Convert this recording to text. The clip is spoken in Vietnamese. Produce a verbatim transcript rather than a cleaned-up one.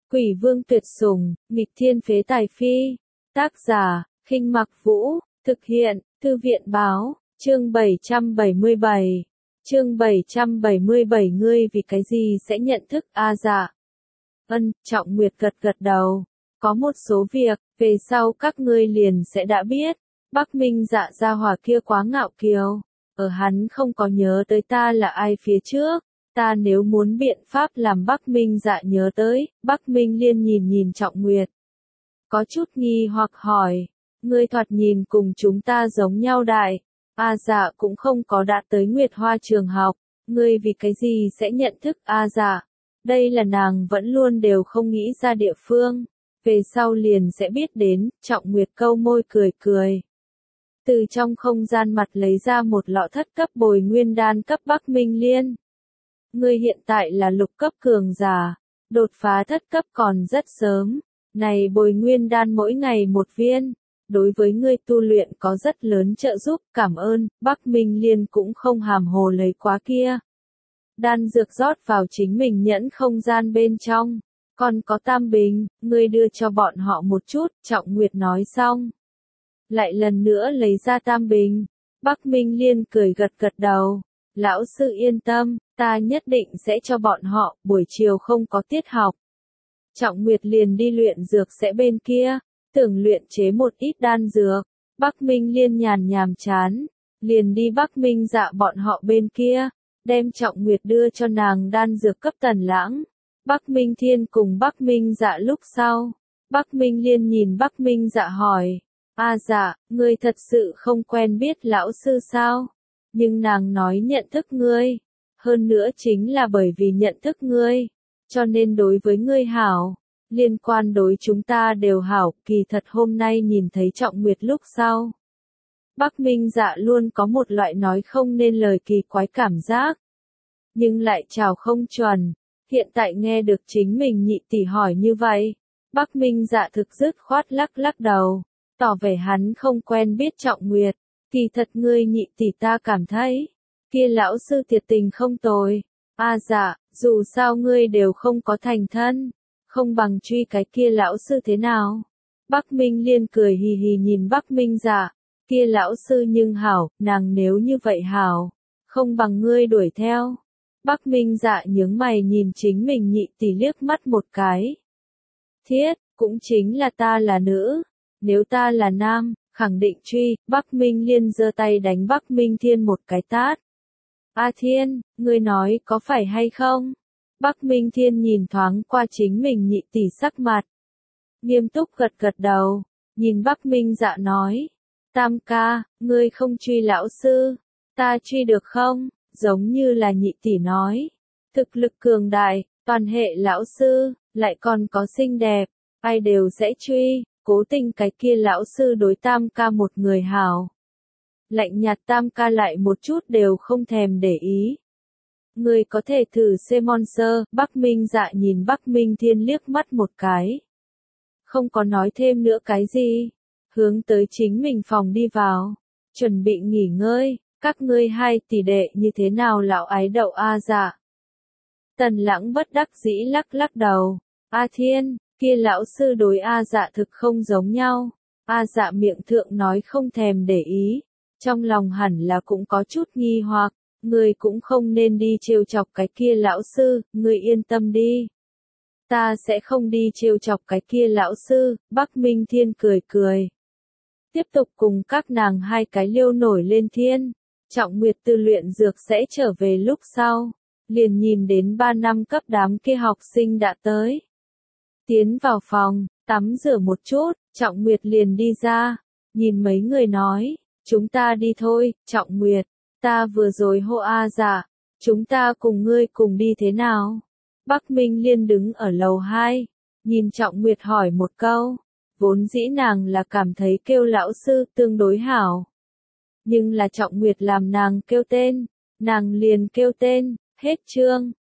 Quỷ vương tuyệt sủng, nghịch thiên phế tài phi. Tác giả, Khinh Mặc Vũ, thực hiện, Thư viện báo, chương bảy trăm bảy mươi bảy. Chương bảy trăm bảy mươi bảy ngươi vì cái gì sẽ nhận thức A Dạ? Ân, Trọng Nguyệt gật gật đầu. Có một số việc, về sau các ngươi liền sẽ đã biết. Bắc Minh Dạ gia hỏa kia quá ngạo kiều. Ở hắn không có nhớ tới ta là ai phía trước. Ta nếu muốn biện pháp làm Bắc Minh Dạ nhớ tới, Bắc Minh Liên nhìn nhìn Trọng Nguyệt. Có chút nghi hoặc hỏi, ngươi thoạt nhìn cùng chúng ta giống nhau đại. A Dạ cũng không có đã tới Nguyệt Hoa trường học, ngươi vì cái gì sẽ nhận thức A Dạ? Đây là nàng vẫn luôn đều không nghĩ ra địa phương. Về sau liền sẽ biết đến, Trọng Nguyệt câu môi cười cười. Từ trong không gian mặt lấy ra một lọ thất cấp bồi nguyên đan cấp Bắc Minh Liên. Ngươi hiện tại là lục cấp cường giả, đột phá thất cấp còn rất sớm. Này bồi nguyên đan mỗi ngày một viên, đối với ngươi tu luyện có rất lớn trợ giúp, cảm ơn. Bắc Minh Liên cũng không hàm hồ lấy quá kia. Đan dược rót vào chính mình nhẫn không gian bên trong. Còn có tam bình, ngươi đưa cho bọn họ một chút, Trọng Nguyệt nói xong. Lại lần nữa lấy ra tam bình. Bắc Minh Liên cười gật gật đầu. Lão sư yên tâm, ta nhất định sẽ cho bọn họ, buổi chiều không có tiết học. Trọng Nguyệt liền đi luyện dược sẽ bên kia, tưởng luyện chế một ít đan dược. Bắc Minh Liên nhàn nhàm chán, liền đi Bắc Minh Dạ bọn họ bên kia, đem Trọng Nguyệt đưa cho nàng đan dược cấp Tần Lãng. Bắc Minh Thiên cùng Bắc Minh Dạ lúc sau, Bắc Minh Liên nhìn Bắc Minh Dạ hỏi, A Dạ, ngươi thật sự không quen biết lão sư sao? Nhưng nàng nói nhận thức ngươi, hơn nữa chính là bởi vì nhận thức ngươi, cho nên đối với ngươi hảo, liên quan đối chúng ta đều hảo, kỳ thật hôm nay nhìn thấy Trọng Nguyệt lúc sau. Bắc Minh Dạ luôn có một loại nói không nên lời kỳ quái cảm giác, nhưng lại chào không chuẩn, hiện tại nghe được chính mình nhị tỷ hỏi như vậy, Bắc Minh Dạ thực dứt khoát lắc lắc đầu, tỏ vẻ hắn không quen biết Trọng Nguyệt. Kỳ thật ngươi nhị tỷ ta cảm thấy, kia lão sư thiệt tình không tồi. A Dạ, dù sao ngươi đều không có thành thân, không bằng truy cái kia lão sư thế nào? Bắc Minh Liên cười hì hì nhìn Bắc Minh Dạ, kia lão sư nhưng hảo, nàng nếu như vậy hảo, không bằng ngươi đuổi theo. Bắc Minh Dạ nhướng mày nhìn chính mình nhị tỷ liếc mắt một cái. Thiết, cũng chính là ta là nữ, nếu ta là nam, khẳng định truy. Bắc Minh Liên giơ tay đánh Bắc Minh Thiên một cái tát. A Thiên, ngươi nói có phải hay không? Bắc Minh Thiên nhìn thoáng qua chính mình nhị tỷ sắc mặt. Nghiêm túc gật gật đầu, nhìn Bắc Minh Dạ nói. Tam ca, ngươi không truy lão sư, ta truy được không? Giống như là nhị tỷ nói. Thực lực cường đại, toàn hệ lão sư, lại còn có xinh đẹp, ai đều sẽ truy. Cố tình cái kia lão sư đối Tam ca một người hảo. Lạnh nhạt Tam ca lại một chút đều không thèm để ý. Người có thể thử C Monster. Bắc Minh Dạ nhìn Bắc Minh Thiên liếc mắt một cái. Không có nói thêm nữa cái gì. Hướng tới chính mình phòng đi vào. Chuẩn bị nghỉ ngơi. Các ngươi hai tỷ đệ như thế nào lão ái đậu A Dạ? Tần Lãng bất đắc dĩ lắc lắc đầu. A Thiên. Kia lão sư đối A Dạ thực không giống nhau. A Dạ miệng thượng nói không thèm để ý. Trong lòng hẳn là cũng có chút nghi hoặc. Ngươi cũng không nên đi trêu chọc cái kia lão sư. Ngươi yên tâm đi. Ta sẽ không đi trêu chọc cái kia lão sư. Bắc Minh Thiên cười cười. Tiếp tục cùng các nàng hai cái liêu nổi lên thiên. Trọng Nguyệt từ luyện dược sẽ trở về lúc sau. Liền nhìn đến ba năm cấp đám kia học sinh đã tới. Tiến vào phòng, tắm rửa một chút, Trọng Nguyệt liền đi ra, nhìn mấy người nói, chúng ta đi thôi. Trọng Nguyệt, ta vừa rồi hô A Dạ, chúng ta cùng ngươi cùng đi thế nào? Bắc Minh Liên đứng ở lầu hai, nhìn Trọng Nguyệt hỏi một câu, vốn dĩ nàng là cảm thấy kêu lão sư tương đối hảo. Nhưng là Trọng Nguyệt làm nàng kêu tên, nàng liền kêu tên, hết chương.